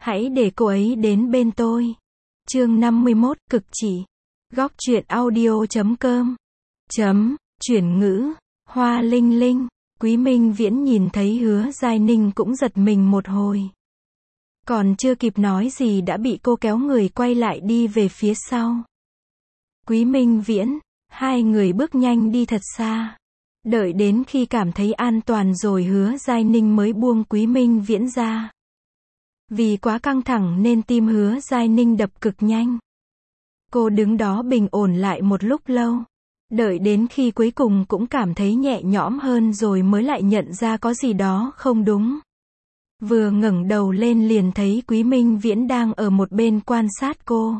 Hãy để cô ấy đến bên tôi. Chương 51, cực chỉ. Góc truyện audio.com. Chuyển ngữ. Hoa linh linh. Quý Minh Viễn nhìn thấy Hứa Giai Ninh cũng giật mình một hồi. Còn chưa kịp nói gì đã bị cô kéo người quay lại đi về phía sau. Quý Minh Viễn, hai người bước nhanh đi thật xa. Đợi đến khi cảm thấy an toàn rồi Hứa Giai Ninh mới buông Quý Minh Viễn ra. Vì quá căng thẳng nên tim Hứa Giai Ninh đập cực nhanh. Cô đứng đó bình ổn lại một lúc lâu. Đợi đến khi cuối cùng cũng cảm thấy nhẹ nhõm hơn rồi mới lại nhận ra có gì đó không đúng. Vừa ngẩng đầu lên liền thấy Quý Minh Viễn đang ở một bên quan sát cô.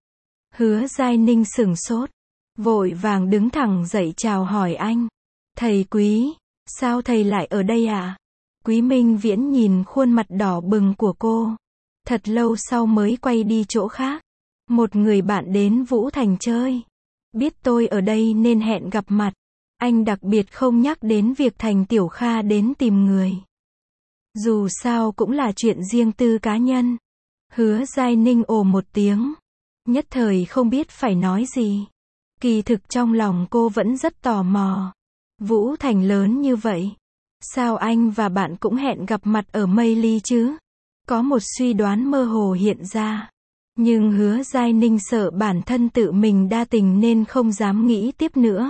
Hứa Giai Ninh sửng sốt, vội vàng đứng thẳng dậy chào hỏi anh. Thầy Quý, sao thầy lại ở đây ạ? Quý Minh Viễn nhìn khuôn mặt đỏ bừng của cô. Thật lâu sau mới quay đi chỗ khác. Một người bạn đến Vũ Thành chơi. Biết tôi ở đây nên hẹn gặp mặt. Anh đặc biệt không nhắc đến việc Thành Tiểu Kha đến tìm người. Dù sao cũng là chuyện riêng tư cá nhân. Hứa Giai Ninh ồ một tiếng. Nhất thời không biết phải nói gì. Kỳ thực trong lòng cô vẫn rất tò mò. Vũ Thành lớn như vậy. Sao anh và bạn cũng hẹn gặp mặt ở Mây Ly chứ? Có một suy đoán mơ hồ hiện ra. Nhưng Hứa Giai Ninh sợ bản thân tự mình đa tình nên không dám nghĩ tiếp nữa.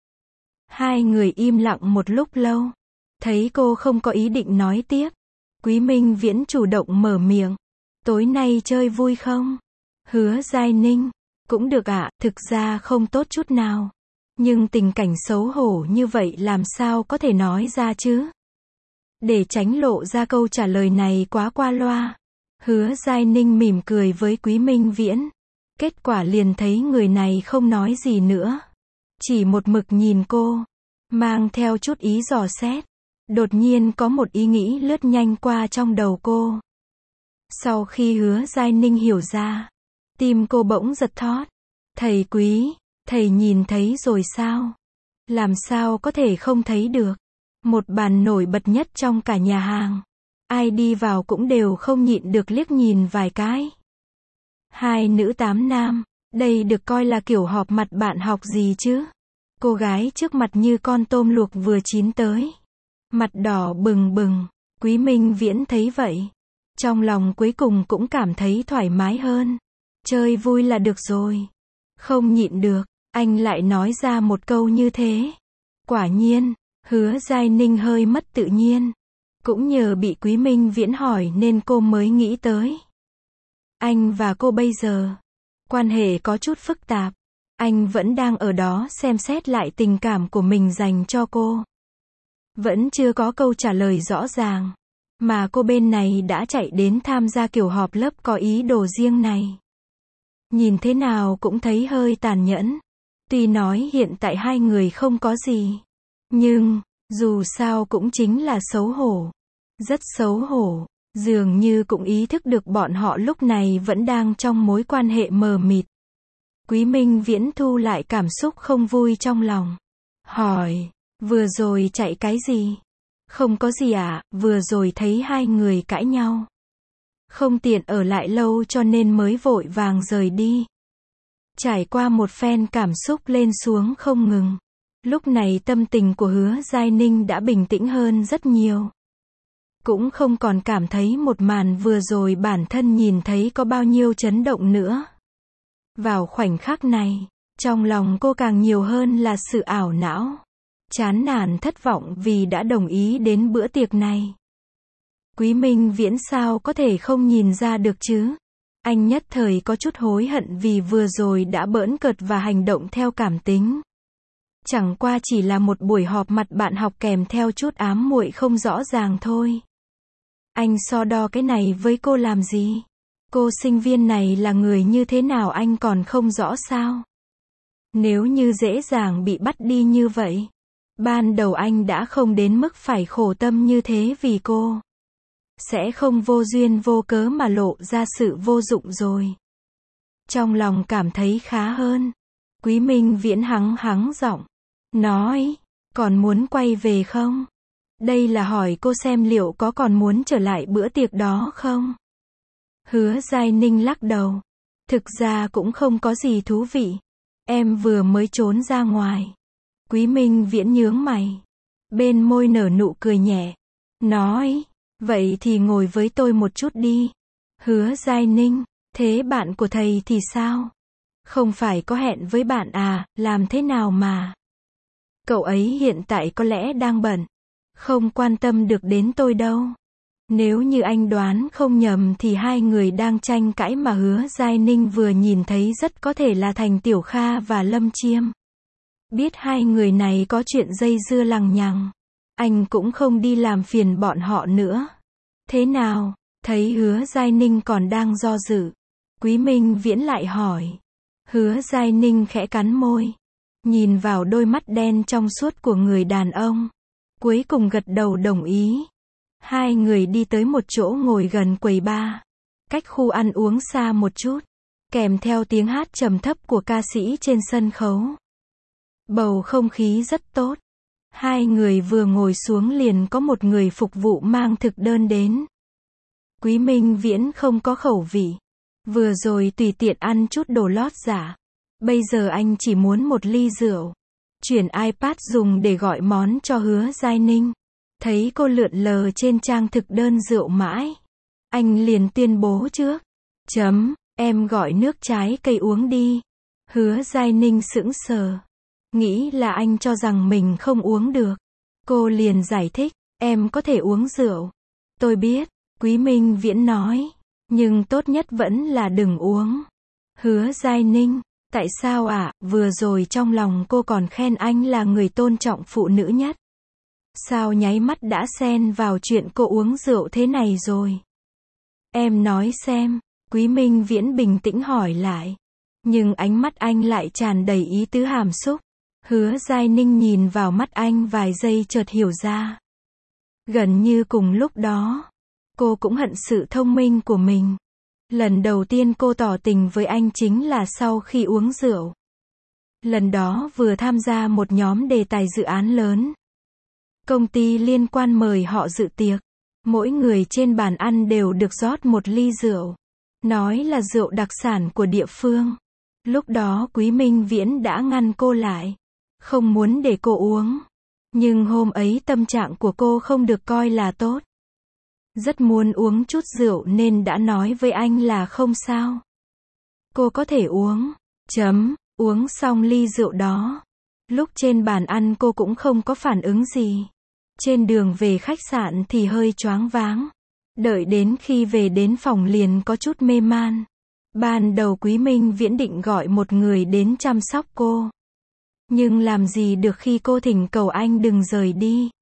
Hai người im lặng một lúc lâu. Thấy cô không có ý định nói tiếp. Quý Minh Viễn chủ động mở miệng. Tối nay chơi vui không? Hứa Giai Ninh. Cũng được ạ, thực ra không tốt chút nào. Nhưng tình cảnh xấu hổ như vậy làm sao có thể nói ra chứ? Để tránh lộ ra câu trả lời này quá qua loa. Hứa Giai Ninh mỉm cười với Quý Minh Viễn. Kết quả liền thấy người này không nói gì nữa. Chỉ một mực nhìn cô. Mang theo chút ý dò xét. Đột nhiên có một ý nghĩ lướt nhanh qua trong đầu cô. Sau khi Hứa Giai Ninh hiểu ra. Tim cô bỗng giật thót. Thầy Quý, thầy nhìn thấy rồi sao? Làm sao có thể không thấy được? Một bàn nổi bật nhất trong cả nhà hàng. Ai đi vào cũng đều không nhịn được liếc nhìn vài cái. Hai nữ tám nam, đây được coi là kiểu họp mặt bạn học gì chứ? Cô gái trước mặt như con tôm luộc vừa chín tới. Mặt đỏ bừng bừng, Quý Minh Viễn thấy vậy. Trong lòng cuối cùng cũng cảm thấy thoải mái hơn. Chơi vui là được rồi. Không nhịn được, anh lại nói ra một câu như thế. Quả nhiên, Hứa Giai Ninh hơi mất tự nhiên. Cũng nhờ bị Quý Minh Viễn hỏi nên cô mới nghĩ tới. Anh và cô bây giờ, quan hệ có chút phức tạp. Anh vẫn đang ở đó xem xét lại tình cảm của mình dành cho cô. Vẫn chưa có câu trả lời rõ ràng. Mà cô bên này đã chạy đến tham gia kiểu họp lớp có ý đồ riêng này. Nhìn thế nào cũng thấy hơi tàn nhẫn. Tuy nói hiện tại hai người không có gì. Nhưng, dù sao cũng chính là xấu hổ. Rất xấu hổ. Dường như cũng ý thức được bọn họ lúc này vẫn đang trong mối quan hệ mờ mịt. Quý Minh Viễn thu lại cảm xúc không vui trong lòng. Hỏi, vừa rồi chạy cái gì? Không có gì ạ, vừa rồi thấy hai người cãi nhau. Không tiện ở lại lâu cho nên mới vội vàng rời đi. Trải qua một phen cảm xúc lên xuống không ngừng. Lúc này tâm tình của Hứa Giai Ninh đã bình tĩnh hơn rất nhiều. Cũng không còn cảm thấy một màn vừa rồi bản thân nhìn thấy có bao nhiêu chấn động nữa. Vào khoảnh khắc này, trong lòng cô càng nhiều hơn là sự ảo não. Chán nản thất vọng vì đã đồng ý đến bữa tiệc này. Quý Minh Viễn sao có thể không nhìn ra được chứ? Anh nhất thời có chút hối hận vì vừa rồi đã bỡn cợt và hành động theo cảm tính. Chẳng qua chỉ là một buổi họp mặt bạn học kèm theo chút ám muội không rõ ràng thôi. Anh so đo cái này với cô làm gì? Cô sinh viên này là người như thế nào anh còn không rõ sao? Nếu như dễ dàng bị bắt đi như vậy, ban đầu anh đã không đến mức phải khổ tâm như thế vì cô. Sẽ không vô duyên vô cớ mà lộ ra sự vô dụng rồi. Trong lòng cảm thấy khá hơn. Quý Minh Viễn hắng giọng. Nói, còn muốn quay về không? Đây là hỏi cô xem liệu có còn muốn trở lại bữa tiệc đó không? Hứa Giai Ninh lắc đầu. Thực ra cũng không có gì thú vị. Em vừa mới trốn ra ngoài. Quý Minh Viễn nhướng mày. Bên môi nở nụ cười nhẹ. Nói, vậy thì ngồi với tôi một chút đi. Hứa Giai Ninh, thế bạn của thầy thì sao? Không phải có hẹn với bạn à, làm thế nào mà? Cậu ấy hiện tại có lẽ đang bận. Không quan tâm được đến tôi đâu. Nếu như anh đoán không nhầm thì hai người đang tranh cãi mà Hứa Giai Ninh vừa nhìn thấy rất có thể là Thành Tiểu Kha và Lâm Chiêm. Biết hai người này có chuyện dây dưa lằng nhằng. Anh cũng không đi làm phiền bọn họ nữa. Thế nào? Thấy Hứa Giai Ninh còn đang do dự. Quý Minh Viễn lại hỏi. Hứa Giai Ninh khẽ cắn môi. Nhìn vào đôi mắt đen trong suốt của người đàn ông. Cuối cùng gật đầu đồng ý. Hai người đi tới một chỗ ngồi gần quầy bar. Cách khu ăn uống xa một chút. Kèm theo tiếng hát trầm thấp của ca sĩ trên sân khấu. Bầu không khí rất tốt. Hai người vừa ngồi xuống liền có một người phục vụ mang thực đơn đến. Quý Minh Viễn không có khẩu vị. Vừa rồi tùy tiện ăn chút đồ lót giả. Bây giờ anh chỉ muốn một ly rượu. Chuyển iPad dùng để gọi món cho Hứa Giai Ninh. Thấy cô lượn lờ trên trang thực đơn rượu mãi. Anh liền tuyên bố trước. Em gọi nước trái cây uống đi. Hứa Giai Ninh sững sờ. Nghĩ là anh cho rằng mình không uống được. Cô liền giải thích. Em có thể uống rượu. Tôi biết. Quý Minh Viễn nói. Nhưng tốt nhất vẫn là đừng uống. Hứa Giai Ninh. Tại sao ạ? Vừa rồi trong lòng cô còn khen anh là người tôn trọng phụ nữ nhất. Sao nháy mắt đã xen vào chuyện cô uống rượu thế này rồi? Em nói xem. Quý Minh Viễn bình tĩnh hỏi lại. Nhưng ánh mắt anh lại tràn đầy ý tứ hàm xúc. Hứa Giai Ninh nhìn vào mắt anh vài giây chợt hiểu ra. Gần như cùng lúc đó, cô cũng hận sự thông minh của mình. Lần đầu tiên cô tỏ tình với anh chính là sau khi uống rượu. Lần đó vừa tham gia một nhóm đề tài dự án lớn. Công ty liên quan mời họ dự tiệc. Mỗi người trên bàn ăn đều được rót một ly rượu. Nói là rượu đặc sản của địa phương. Lúc đó Quý Minh Viễn đã ngăn cô lại. Không muốn để cô uống. Nhưng hôm ấy tâm trạng của cô không được coi là tốt. Rất muốn uống chút rượu nên đã nói với anh là không sao. Cô có thể uống. Uống xong ly rượu đó. Lúc trên bàn ăn cô cũng không có phản ứng gì. Trên đường về khách sạn thì hơi choáng váng. Đợi đến khi về đến phòng liền có chút mê man. Ban đầu Quý Minh Viễn định gọi một người đến chăm sóc cô. Nhưng làm gì được khi cô thỉnh cầu anh đừng rời đi.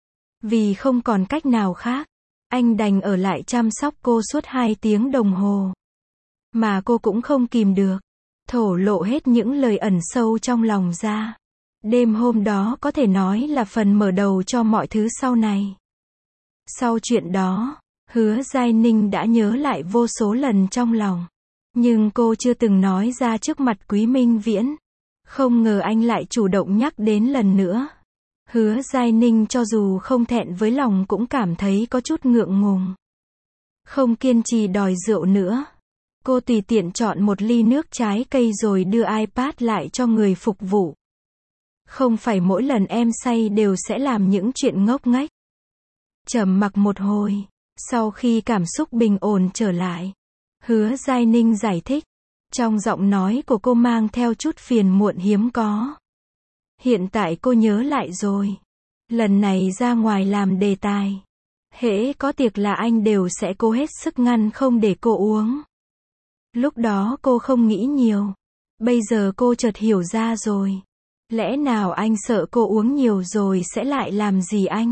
Vì không còn cách nào khác. Anh đành ở lại chăm sóc cô suốt 2 tiếng đồng hồ. Mà cô cũng không kìm được. Thổ lộ hết những lời ẩn sâu trong lòng ra. Đêm hôm đó có thể nói là phần mở đầu cho mọi thứ sau này. Sau chuyện đó, Hứa Giai Ninh đã nhớ lại vô số lần trong lòng. Nhưng cô chưa từng nói ra trước mặt Quý Minh Viễn. Không ngờ anh lại chủ động nhắc đến lần nữa. Hứa Giai Ninh cho dù không thẹn với lòng cũng cảm thấy có chút ngượng ngùng. Không kiên trì đòi rượu nữa. Cô tùy tiện chọn một ly nước trái cây rồi đưa iPad lại cho người phục vụ. Không phải mỗi lần em say đều sẽ làm những chuyện ngốc nghếch. Trầm mặc một hồi. Sau khi cảm xúc bình ổn trở lại. Hứa Giai Ninh giải thích. Trong giọng nói của cô mang theo chút phiền muộn hiếm có. Hiện tại cô nhớ lại rồi. Lần này ra ngoài làm đề tài. Hễ có tiệc là anh đều sẽ cố hết sức ngăn không để cô uống. Lúc đó cô không nghĩ nhiều. Bây giờ cô chợt hiểu ra rồi. Lẽ nào anh sợ cô uống nhiều rồi sẽ lại làm gì anh?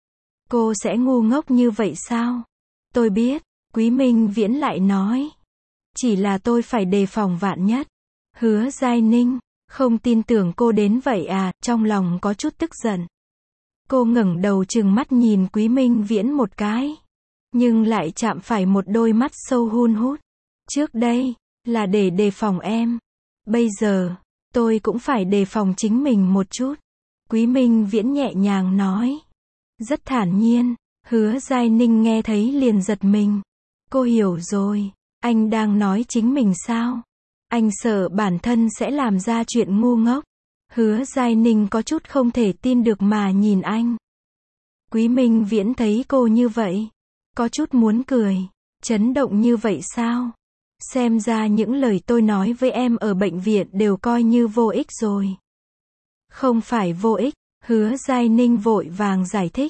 Cô sẽ ngu ngốc như vậy sao? Tôi biết, Quý Minh Viễn lại nói. Chỉ là tôi phải đề phòng vạn nhất. Hứa Giai Ninh, không tin tưởng cô đến vậy à, trong lòng có chút tức giận. Cô ngẩng đầu trừng mắt nhìn Quý Minh Viễn một cái. Nhưng lại chạm phải một đôi mắt sâu hun hút. Trước đây, là để đề phòng em. Bây giờ, tôi cũng phải đề phòng chính mình một chút. Quý Minh Viễn nhẹ nhàng nói. Rất thản nhiên, Hứa Giai Ninh nghe thấy liền giật mình. Cô hiểu rồi. Anh đang nói chính mình sao? Anh sợ bản thân sẽ làm ra chuyện ngu ngốc. Hứa Giai Ninh có chút không thể tin được mà nhìn anh. Quý Minh Viễn thấy cô như vậy, có chút muốn cười. Chấn động như vậy sao? Xem ra những lời tôi nói với em ở bệnh viện đều coi như vô ích rồi. Không phải vô ích, Hứa Giai Ninh vội vàng giải thích.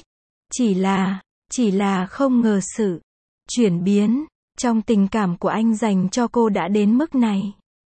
Chỉ là không ngờ sự chuyển biến trong tình cảm của anh dành cho cô đã đến mức này.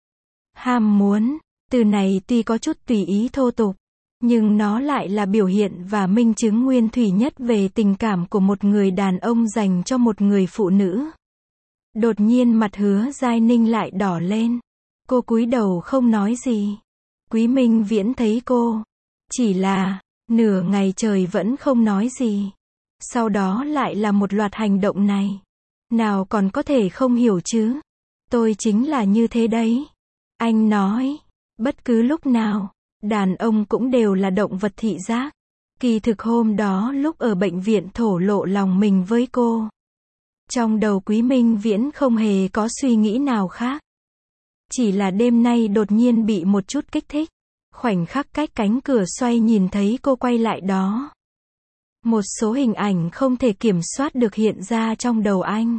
Ham muốn, từ này tuy có chút tùy ý thô tục, nhưng nó lại là biểu hiện và minh chứng nguyên thủy nhất về tình cảm của một người đàn ông dành cho một người phụ nữ. Đột nhiên mặt Hứa Giai Ninh lại đỏ lên. Cô cúi đầu không nói gì. Quý Minh Viễn thấy cô chỉ là nửa ngày trời vẫn không nói gì. Sau đó lại là một loạt hành động này. Nào còn có thể không hiểu chứ? Tôi chính là như thế đấy. Anh nói, bất cứ lúc nào, đàn ông cũng đều là động vật thị giác. Kỳ thực hôm đó lúc ở bệnh viện thổ lộ lòng mình với cô. Trong đầu Quý Minh Viễn không hề có suy nghĩ nào khác. Chỉ là đêm nay đột nhiên bị một chút kích thích. Khoảnh khắc cách cánh cửa xoay nhìn thấy cô quay lại đó. Một số hình ảnh không thể kiểm soát được hiện ra trong đầu anh.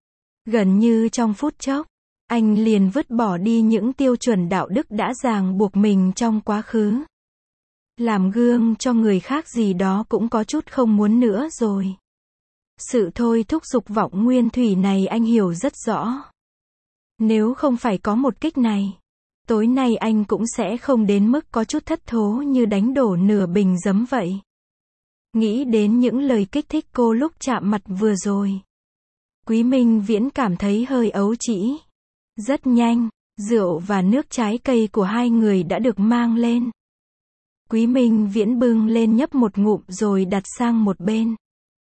Gần như trong phút chốc, anh liền vứt bỏ đi những tiêu chuẩn đạo đức đã ràng buộc mình trong quá khứ. Làm gương cho người khác gì đó cũng có chút không muốn nữa rồi. Sự thôi thúc dục vọng nguyên thủy này anh hiểu rất rõ. Nếu không phải có một kích này, tối nay anh cũng sẽ không đến mức có chút thất thố như đánh đổ nửa bình giấm vậy. Nghĩ đến những lời kích thích cô lúc chạm mặt vừa rồi. Quý Minh Viễn cảm thấy hơi ấu trĩ. Rất nhanh, rượu và nước trái cây của hai người đã được mang lên. Quý Minh Viễn bưng lên nhấp một ngụm rồi đặt sang một bên.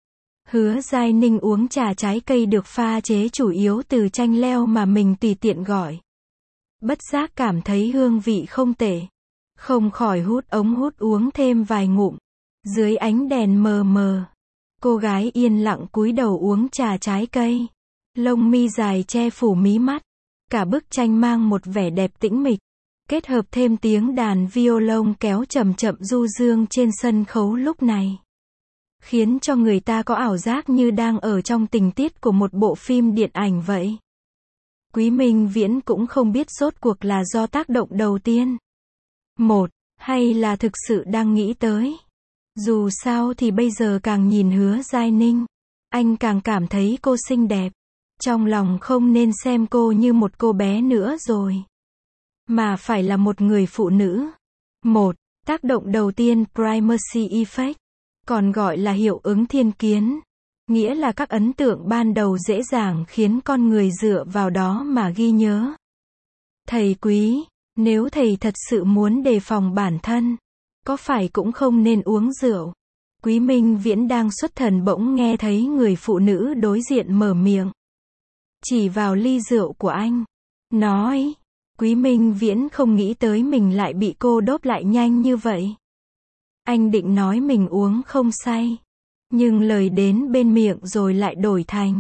Hứa Giai Ninh uống trà trái cây được pha chế chủ yếu từ chanh leo mà mình tùy tiện gọi. Bất giác cảm thấy hương vị không tệ. Không khỏi hút ống hút uống thêm vài ngụm. Dưới ánh đèn mờ mờ, cô gái yên lặng cúi đầu uống trà trái cây. Lông mi dài che phủ mí mắt. Cả bức tranh mang một vẻ đẹp tĩnh mịch. Kết hợp thêm tiếng đàn violon kéo chậm chậm du dương trên sân khấu lúc này. Khiến cho người ta có ảo giác như đang ở trong tình tiết của một bộ phim điện ảnh vậy. Quý Minh Viễn cũng không biết rốt cuộc là do tác động đầu tiên. Một, hay là thực sự đang nghĩ tới. Dù sao thì bây giờ càng nhìn Hứa Giai Ninh, anh càng cảm thấy cô xinh đẹp. Trong lòng không nên xem cô như một cô bé nữa rồi. Mà phải là một người phụ nữ. Một, tác động đầu tiên primacy effect. Còn gọi là hiệu ứng thiên kiến. Nghĩa là các ấn tượng ban đầu dễ dàng khiến con người dựa vào đó mà ghi nhớ. Thầy Quý, nếu thầy thật sự muốn đề phòng bản thân, có phải cũng không nên uống rượu. Quý Minh Viễn đang xuất thần bỗng nghe thấy người phụ nữ đối diện mở miệng. Chỉ vào ly rượu của anh. Nói. Quý Minh Viễn không nghĩ tới mình lại bị cô đốp lại nhanh như vậy. Anh định nói mình uống không say. Nhưng lời đến bên miệng rồi lại đổi thành.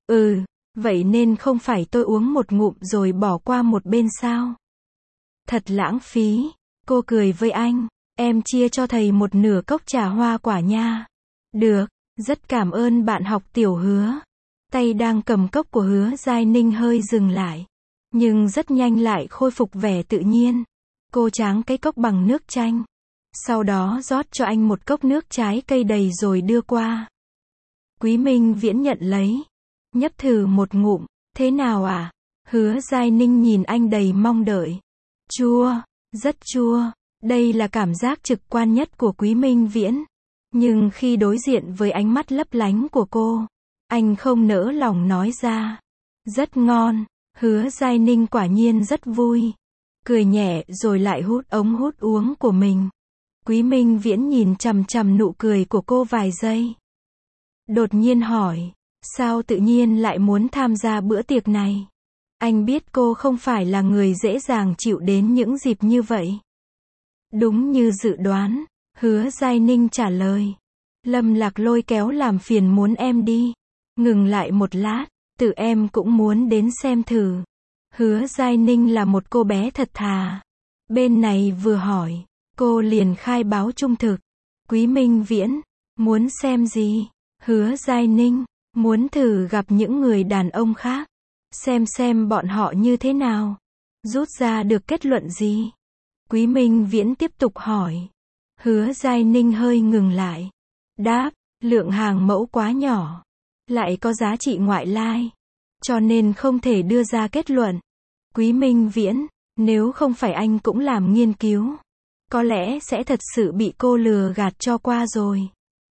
Vậy nên không phải tôi uống một ngụm rồi bỏ qua một bên sao? Thật lãng phí. Cô cười với anh. Em chia cho thầy một nửa cốc trà hoa quả nha. Được, rất cảm ơn bạn học Tiểu Hứa. Tay đang cầm cốc của Hứa Giai Ninh hơi dừng lại. Nhưng rất nhanh lại khôi phục vẻ tự nhiên. Cô tráng cái cốc bằng nước chanh. Sau đó rót cho anh một cốc nước trái cây đầy rồi đưa qua. Quý Minh Viễn nhận lấy. Nhấp thử một ngụm. Thế nào à? Hứa Giai Ninh nhìn anh đầy mong đợi. Chua, rất chua. Đây là cảm giác trực quan nhất của Quý Minh Viễn. Nhưng khi đối diện với ánh mắt lấp lánh của cô, anh không nỡ lòng nói ra. Rất ngon. Hứa Giai Ninh quả nhiên rất vui. Cười nhẹ rồi lại hút ống hút uống của mình. Quý Minh Viễn nhìn chằm chằm nụ cười của cô vài giây. Đột nhiên hỏi, sao tự nhiên lại muốn tham gia bữa tiệc này? Anh biết cô không phải là người dễ dàng chịu đến những dịp như vậy. Đúng như dự đoán, Hứa Giai Ninh trả lời. Lâm Lạc lôi kéo làm phiền muốn em đi. Ngừng lại một lát, Tự em cũng muốn đến xem thử. Hứa Giai Ninh là một cô bé thật thà. Bên này vừa hỏi, cô liền khai báo trung thực. Quý Minh Viễn, muốn xem gì? Hứa Giai Ninh, muốn thử gặp những người đàn ông khác. Xem bọn họ như thế nào. Rút ra được kết luận gì? Quý Minh Viễn tiếp tục hỏi. Hứa Giai Ninh hơi ngừng lại. Đáp, lượng hàng mẫu quá nhỏ. Lại có giá trị ngoại lai. Cho nên không thể đưa ra kết luận. Quý Minh Viễn, nếu không phải anh cũng làm nghiên cứu, có lẽ sẽ thật sự bị cô lừa gạt cho qua rồi.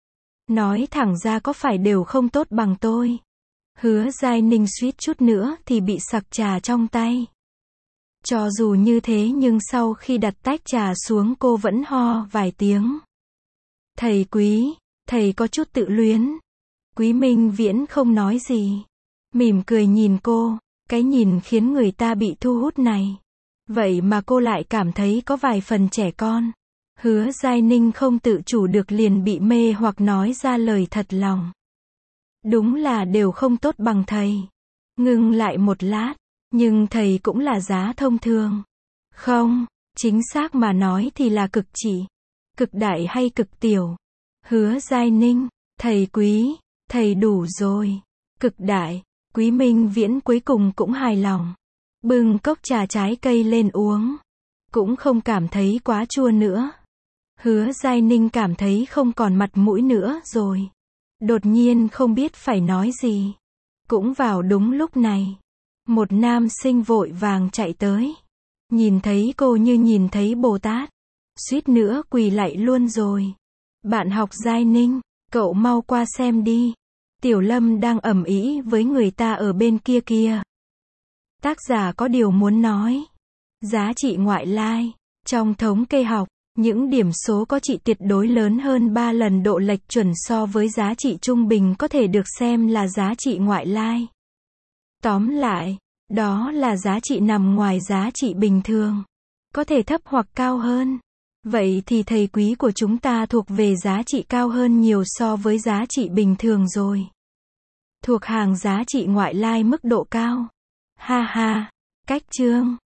Nói thẳng ra có phải đều không tốt bằng tôi. Hứa Giai Ninh suýt chút nữa thì bị sặc trà trong tay. Cho dù như thế nhưng sau khi đặt tách trà xuống cô vẫn ho vài tiếng. Thầy Quý, thầy có chút tự luyến. Quý Minh Viễn không nói gì. Mỉm cười nhìn cô, cái nhìn khiến người ta bị thu hút này. Vậy mà cô lại cảm thấy có vài phần trẻ con. Hứa Giai Ninh không tự chủ được liền bị mê hoặc nói ra lời thật lòng. Đúng là đều không tốt bằng thầy. Ngừng lại một lát, nhưng thầy cũng là giá thông thường. Không, chính xác mà nói thì là cực chỉ. Cực đại hay cực tiểu? Hứa Giai Ninh, thầy Quý, thầy đủ rồi. Cực đại, Quý Minh Viễn cuối cùng cũng hài lòng. Bưng cốc trà trái cây lên uống. Cũng không cảm thấy quá chua nữa. Hứa Giai Ninh cảm thấy không còn mặt mũi nữa rồi. Đột nhiên không biết phải nói gì. Cũng vào đúng lúc này. Một nam sinh vội vàng chạy tới. Nhìn thấy cô như nhìn thấy Bồ Tát. Suýt nữa quỳ lạy luôn rồi. Bạn học Giai Ninh, cậu mau qua xem đi. Tiểu Lâm đang ầm ĩ với người ta ở bên kia kìa. Tác giả có điều muốn nói. Giá trị ngoại lai. Trong thống kê học, những điểm số có trị tuyệt đối lớn hơn 3 lần độ lệch chuẩn so với giá trị trung bình có thể được xem là giá trị ngoại lai. Tóm lại, đó là giá trị nằm ngoài giá trị bình thường. Có thể thấp hoặc cao hơn. Vậy thì thầy Quý của chúng ta thuộc về giá trị cao hơn nhiều so với giá trị bình thường rồi. Thuộc hàng giá trị ngoại lai mức độ cao. Ha ha, cách chương.